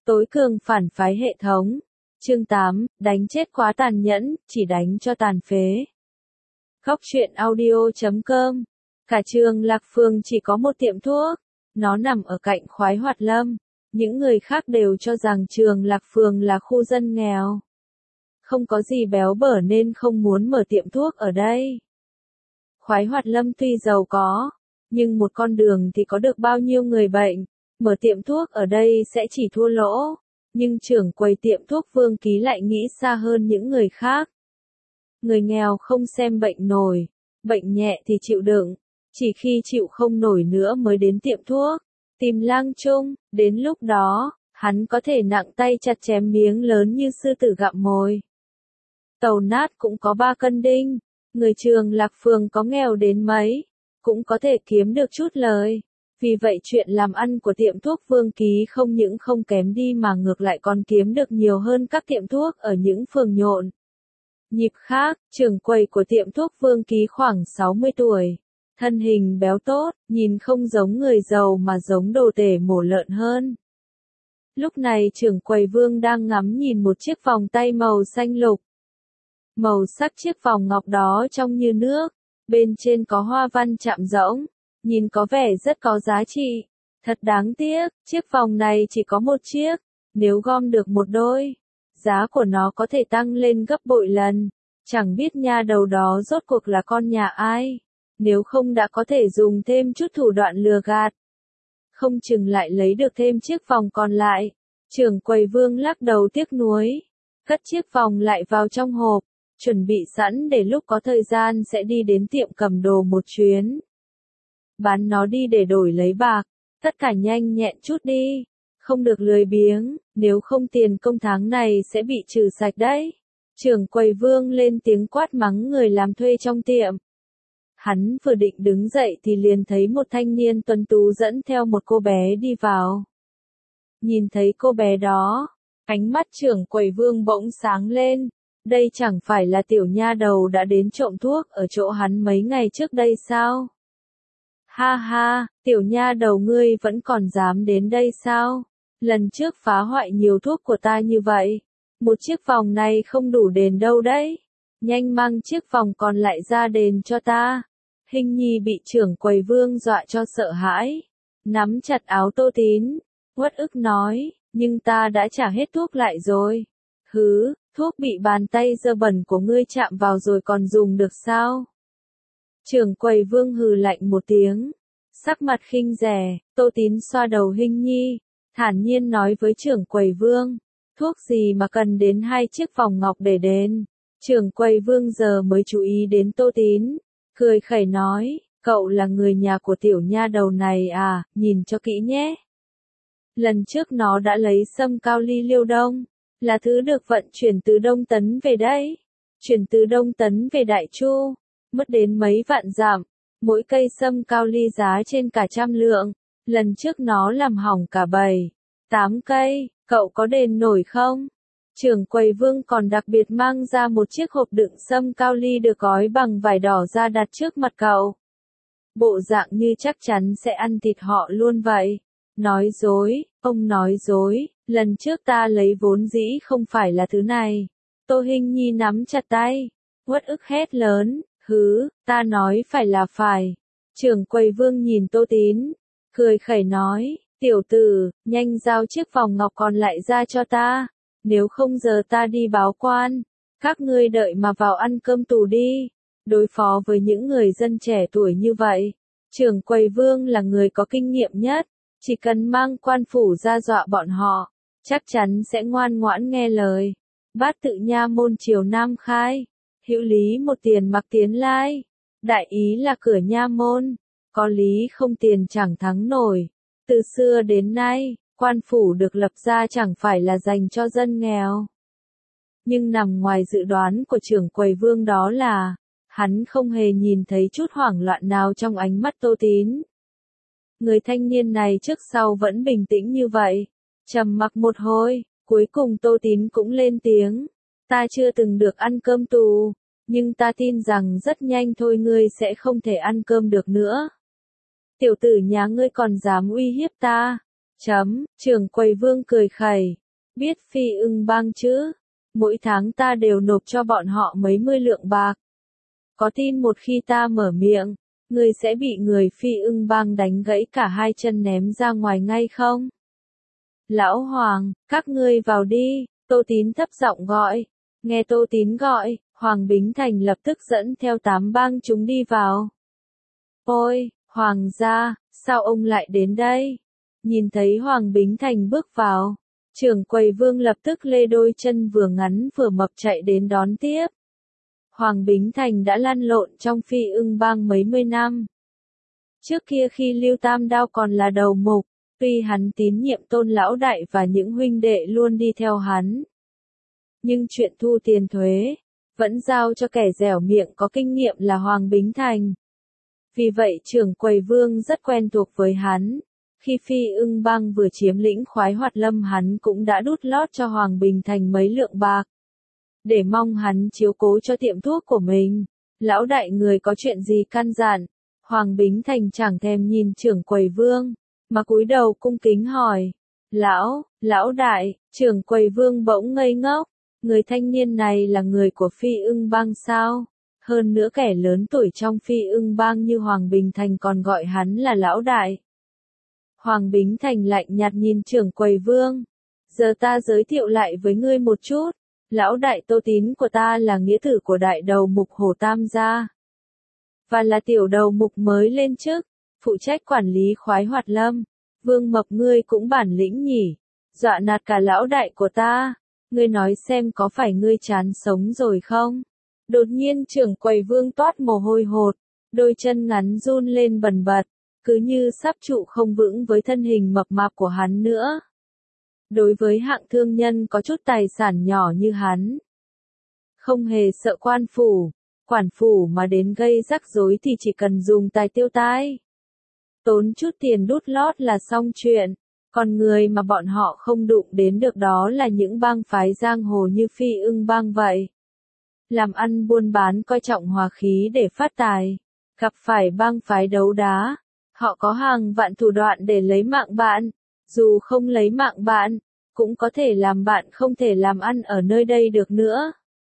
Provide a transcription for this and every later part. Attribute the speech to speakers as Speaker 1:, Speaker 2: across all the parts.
Speaker 1: Tối cường phản phái hệ thống. Chương 8, đánh chết quá tàn nhẫn, chỉ đánh cho tàn phế. Góc truyện audio.com. Cả trường Lạc Phường chỉ có một tiệm thuốc. Nó nằm ở cạnh Khoái Hoạt Lâm. Những người khác đều cho rằng trường Lạc Phường là khu dân nghèo. Không có gì béo bở nên không muốn mở tiệm thuốc ở đây. Khoái Hoạt Lâm tuy giàu có, nhưng một con đường thì có được bao nhiêu người bệnh. Mở tiệm thuốc ở đây sẽ chỉ thua lỗ. Nhưng trưởng quầy tiệm thuốc Vương Ký lại nghĩ xa hơn những người khác. Người nghèo không xem bệnh nổi, bệnh nhẹ thì chịu đựng, chỉ khi chịu không nổi nữa mới đến tiệm thuốc, tìm lang chung, đến lúc đó, hắn có thể nặng tay chặt chém miếng lớn như sư tử gặm mồi. Tàu nát cũng có 3 cân đinh, người trường Lạc Phường có nghèo đến mấy, cũng có thể kiếm được chút lời. Vì vậy chuyện làm ăn của tiệm thuốc Vương Ký không những không kém đi mà ngược lại còn kiếm được nhiều hơn các tiệm thuốc ở những phường nhộn. Nhịp khác, trưởng quầy của tiệm thuốc Vương Ký khoảng 60 tuổi. Thân hình béo tốt, nhìn không giống người giàu mà giống đồ tể mổ lợn hơn. Lúc này trưởng quầy Vương đang ngắm nhìn một chiếc vòng tay màu xanh lục. Màu sắc chiếc vòng ngọc đó trong như nước, bên trên có hoa văn chạm rỗng. Nhìn có vẻ rất có giá trị. Thật đáng tiếc, chiếc vòng này chỉ có một chiếc. Nếu gom được một đôi, giá của nó có thể tăng lên gấp bội lần. Chẳng biết nha đầu đó rốt cuộc là con nhà ai. Nếu không đã có thể dùng thêm chút thủ đoạn lừa gạt. Không chừng lại lấy được thêm chiếc vòng còn lại. Trưởng quầy Vương lắc đầu tiếc nuối. Cất chiếc vòng lại vào trong hộp. Chuẩn bị sẵn để lúc có thời gian sẽ đi đến tiệm cầm đồ một chuyến. Bán nó đi để đổi lấy bạc, tất cả nhanh nhẹn chút đi, không được lười biếng, nếu không tiền công tháng này sẽ bị trừ sạch đấy. Trưởng quầy Vương lên tiếng quát mắng người làm thuê trong tiệm. Hắn vừa định đứng dậy thì liền thấy một thanh niên tuấn tú dẫn theo một cô bé đi vào. Nhìn thấy cô bé đó, ánh mắt trưởng quầy Vương bỗng sáng lên, đây chẳng phải là tiểu nha đầu đã đến trộm thuốc ở chỗ hắn mấy ngày trước đây sao? Ha ha, tiểu nha đầu ngươi vẫn còn dám đến đây sao? Lần trước phá hoại nhiều thuốc của ta như vậy. Một chiếc vòng này không đủ đền đâu đấy. Nhanh mang chiếc vòng còn lại ra đền cho ta. Hình nhi bị trưởng quầy Vương dọa cho sợ hãi. Nắm chặt áo Tô Tín. Uất ức nói, nhưng ta đã trả hết thuốc lại rồi. Hứ, thuốc bị bàn tay dơ bẩn của ngươi chạm vào rồi còn dùng được sao? Trưởng quầy Vương hừ lạnh một tiếng, sắc mặt khinh rẻ. Tô Tín xoa đầu Hinh Nhi, thản nhiên nói với trưởng quầy Vương, thuốc gì mà cần đến 2 chiếc vòng ngọc để đền. Trưởng quầy Vương giờ mới chú ý đến Tô Tín, cười khẩy nói, cậu là người nhà của tiểu nha đầu này à, nhìn cho kỹ nhé. Lần trước nó đã lấy sâm cao ly Liêu Đông, là thứ được vận chuyển từ Đông Tấn về đấy, chuyển từ Đông Tấn về Đại Chu. Mất đến mấy vạn dặm, mỗi cây sâm cao ly giá trên cả 100 lượng, lần trước nó làm hỏng cả 7-8 cây, cậu có đền nổi không? Trưởng quầy Vương còn đặc biệt mang ra một chiếc hộp đựng sâm cao ly được gói bằng vải đỏ ra đặt trước mặt cậu. Bộ dạng như chắc chắn sẽ ăn thịt họ luôn vậy. Nói dối, ông nói dối, lần trước ta lấy vốn dĩ không phải là thứ này. Tô Hinh Nhi nắm chặt tay, uất ức hét lớn. Hứ, ta nói phải là phải. Trưởng quầy Vương nhìn Tô Tín, cười khẩy nói, tiểu tử, nhanh giao chiếc vòng ngọc còn lại ra cho ta, nếu không giờ ta đi báo quan, các ngươi đợi mà vào ăn cơm tù đi. Đối phó với những người dân trẻ tuổi như vậy, trưởng quầy Vương là người có kinh nghiệm nhất, chỉ cần mang quan phủ ra dọa bọn họ, chắc chắn sẽ ngoan ngoãn nghe lời. Bát tự nha môn triều Nam khai. Hữu lý một tiền mặc tiến lai, đại ý là cửa nha môn, có lý không tiền chẳng thắng nổi. Từ xưa đến nay, quan phủ được lập ra chẳng phải là dành cho dân nghèo. Nhưng nằm ngoài dự đoán của trưởng quầy Vương đó là, hắn không hề nhìn thấy chút hoảng loạn nào trong ánh mắt Tô Tín. Người thanh niên này trước sau vẫn bình tĩnh như vậy, trầm mặc một hồi, cuối cùng Tô Tín cũng lên tiếng. Ta chưa từng được ăn cơm tù, nhưng ta tin rằng rất nhanh thôi ngươi sẽ không thể ăn cơm được nữa. Tiểu tử nhà ngươi còn dám uy hiếp ta, Trưởng quầy Vương cười khẩy. Biết Phi Ưng Bang chứ? Mỗi tháng ta đều nộp cho bọn họ mấy mươi lượng bạc. Có tin một khi ta mở miệng, ngươi sẽ bị người Phi Ưng Bang đánh gãy cả hai chân ném ra ngoài ngay không? Lão Hoàng, các ngươi vào đi, Tô Tín thấp giọng gọi. Nghe Tô Tín gọi, Hoàng Bính Thành lập tức dẫn theo 8 bang chúng đi vào. Ôi, Hoàng gia, sao ông lại đến đây? Nhìn thấy Hoàng Bính Thành bước vào, trưởng quầy Vương lập tức lê đôi chân vừa ngắn vừa mập chạy đến đón tiếp. Hoàng Bính Thành đã lăn lộn trong Phi Ưng Bang mấy mươi năm. Trước kia khi Lưu Tam Đao còn là đầu mục, tuy hắn tín nhiệm Tôn lão đại và những huynh đệ luôn đi theo hắn, nhưng chuyện thu tiền thuế vẫn giao cho kẻ dẻo miệng có kinh nghiệm là Hoàng Bính Thành. Vì vậy trưởng quầy Vương rất quen thuộc với hắn. Khi Phi Ưng Bang vừa chiếm lĩnh Khoái Hoạt Lâm, hắn cũng đã đút lót cho Hoàng Bính Thành mấy lượng bạc, để mong hắn chiếu cố cho tiệm thuốc của mình. Lão đại người có chuyện gì căn dặn? Hoàng Bính Thành chẳng thèm nhìn trưởng quầy Vương, mà cúi đầu cung kính hỏi. Lão đại, trưởng quầy Vương bỗng ngây ngốc. Người thanh niên này là người của Phi Ưng Bang sao? Hơn nữa kẻ lớn tuổi trong Phi Ưng Bang như Hoàng Bính Thành còn gọi hắn là lão đại. Hoàng Bính Thành lạnh nhạt nhìn trưởng quầy Vương. Giờ ta giới thiệu lại với ngươi một chút. Lão đại Tô Tín của ta là nghĩa tử của đại đầu mục Hồ Tam gia, và là tiểu đầu mục mới lên chức, phụ trách quản lý Khoái Hoạt Lâm. Vương mập ngươi cũng bản lĩnh nhỉ, dọa nạt cả lão đại của ta. Ngươi nói xem có phải ngươi chán sống rồi không? Đột nhiên trưởng quầy Vương toát mồ hôi hột, đôi chân ngắn run lên bần bật, cứ như sắp trụ không vững với thân hình mập mạp của hắn nữa. Đối với hạng thương nhân có chút tài sản nhỏ như hắn, không hề sợ quản phủ mà đến gây rắc rối thì chỉ cần dùng tài tiêu tai, tốn chút tiền đút lót là xong chuyện. Còn người mà bọn họ không đụng đến được đó là những bang phái giang hồ như Phi Ưng Bang vậy. Làm ăn buôn bán coi trọng hòa khí để phát tài, gặp phải bang phái đấu đá, họ có hàng vạn thủ đoạn để lấy mạng bạn. Dù không lấy mạng bạn, cũng có thể làm bạn không thể làm ăn ở nơi đây được nữa.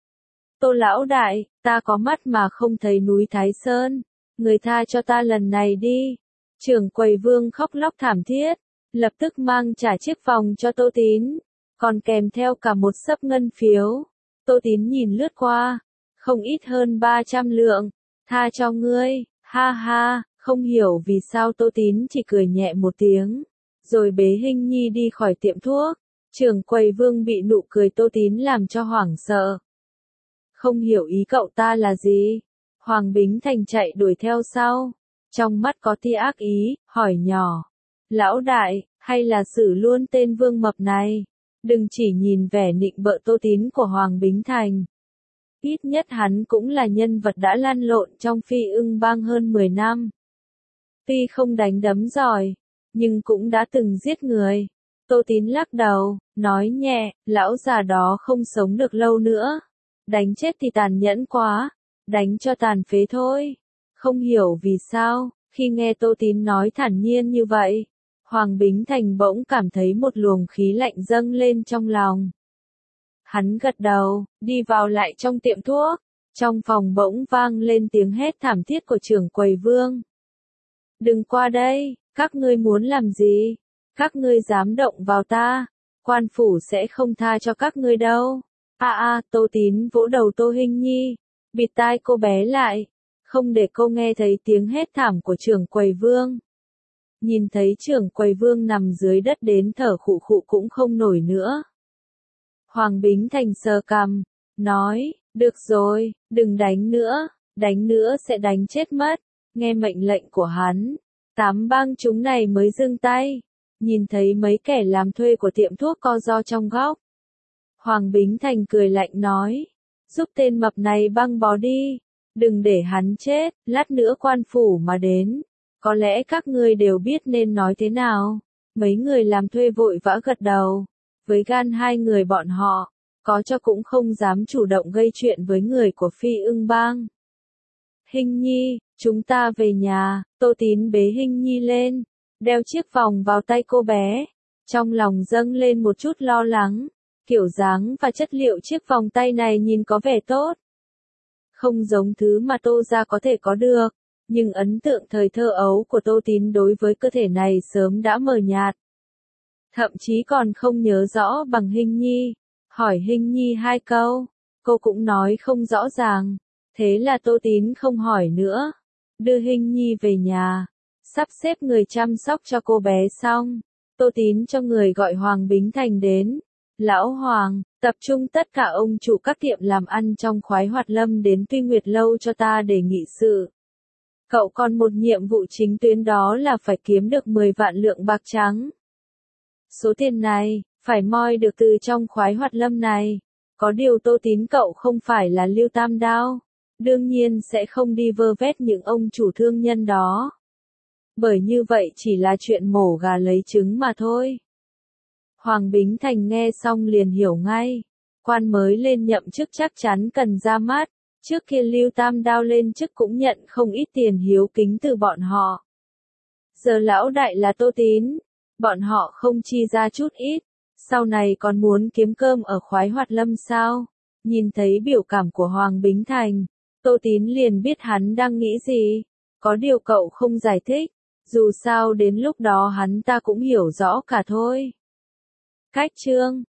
Speaker 1: Tô lão đại, ta có mắt mà không thấy núi Thái Sơn, người tha cho ta lần này đi. Trưởng quầy Vương khóc lóc thảm thiết, lập tức mang trả chiếc vòng cho Tô Tín, còn kèm theo cả một xấp ngân phiếu. Tô Tín nhìn lướt qua, không ít hơn 300 lượng, tha cho ngươi, ha ha. Không hiểu vì sao Tô Tín chỉ cười nhẹ một tiếng, rồi bế Hinh Nhi đi khỏi tiệm thuốc. Trưởng quầy Vương bị nụ cười Tô Tín làm cho hoảng sợ. Không hiểu ý cậu ta là gì? Hoàng Bính Thành chạy đuổi theo sau, trong mắt có tia ác ý, hỏi nhỏ. Lão đại, hay là xử luôn tên Vương mập này? Đừng chỉ nhìn vẻ nịnh bợ Tô Tín của Hoàng Bính Thành. Ít nhất hắn cũng là nhân vật đã lăn lộn trong Phi Ưng Bang hơn 10 năm. Tuy không đánh đấm giỏi, nhưng cũng đã từng giết người. Tô Tín lắc đầu, nói nhẹ, lão già đó không sống được lâu nữa. Đánh chết thì tàn nhẫn quá, đánh cho tàn phế thôi. Không hiểu vì sao, khi nghe Tô Tín nói thản nhiên như vậy, Hoàng Bính Thành bỗng cảm thấy một luồng khí lạnh dâng lên trong lòng. Hắn gật đầu, đi vào lại trong tiệm thuốc. Trong phòng bỗng vang lên tiếng hét thảm thiết của trưởng quầy Vương. Đừng qua đây, các ngươi muốn làm gì? Các ngươi dám động vào ta, quan phủ sẽ không tha cho các ngươi đâu. Tô Tín vỗ đầu Tô Hinh Nhi, bịt tai cô bé lại, không để cô nghe thấy tiếng hét thảm của trưởng quầy Vương. Nhìn thấy trưởng quầy Vương nằm dưới đất đến thở khụ khụ cũng không nổi nữa. Hoàng Bính Thành sờ cằm, nói, được rồi, đừng đánh nữa sẽ đánh chết mất. Nghe mệnh lệnh của hắn, 8 bang chúng này mới dừng tay. Nhìn thấy mấy kẻ làm thuê của tiệm thuốc co ro trong góc, Hoàng Bính Thành cười lạnh nói, giúp tên mập này băng bó đi, đừng để hắn chết, lát nữa quan phủ mà đến, có lẽ các ngươi đều biết nên nói thế nào. Mấy người làm thuê vội vã gật đầu, với gan hai người bọn họ, có cho cũng không dám chủ động gây chuyện với người của Phi Ưng Bang. Hinh Nhi, chúng ta về nhà. Tô Tín bế Hinh Nhi lên, đeo chiếc vòng vào tay cô bé. Trong lòng dâng lên một chút lo lắng, kiểu dáng và chất liệu chiếc vòng tay này nhìn có vẻ tốt. Không giống thứ mà Tô gia có thể có được, nhưng ấn tượng thời thơ ấu của Tô Tín đối với cơ thể này sớm đã mờ nhạt. Thậm chí còn không nhớ rõ bằng Hinh Nhi, hỏi Hinh Nhi 2 câu, cô cũng nói không rõ ràng, thế là Tô Tín không hỏi nữa, đưa Hinh Nhi về nhà, sắp xếp người chăm sóc cho cô bé xong, Tô Tín cho người gọi Hoàng Bính Thành đến. Lão Hoàng, tập trung tất cả ông chủ các tiệm làm ăn trong Khoái Hoạt Lâm đến Tuy Nguyệt Lâu cho ta để nghị sự. Cậu còn một nhiệm vụ chính tuyến, đó là phải kiếm được 10 vạn lượng bạc trắng. Số tiền này, phải moi được từ trong Khoái Hoạt Lâm này. Có điều Tô Tín cậu không phải là Lưu Tam Đao, đương nhiên sẽ không đi vơ vét những ông chủ thương nhân đó. Bởi như vậy chỉ là chuyện mổ gà lấy trứng mà thôi. Hoàng Bính Thành nghe xong liền hiểu ngay, quan mới lên nhậm chức chắc chắn cần ra mắt, trước kia Lưu Tam Đao lên chức cũng nhận không ít tiền hiếu kính từ bọn họ. Giờ lão đại là Tô Tín, bọn họ không chi ra chút ít, sau này còn muốn kiếm cơm ở Khoái Hoạt Lâm sao? Nhìn thấy biểu cảm của Hoàng Bính Thành, Tô Tín liền biết hắn đang nghĩ gì, có điều cậu không giải thích, dù sao đến lúc đó hắn ta cũng hiểu rõ cả thôi. Cách chương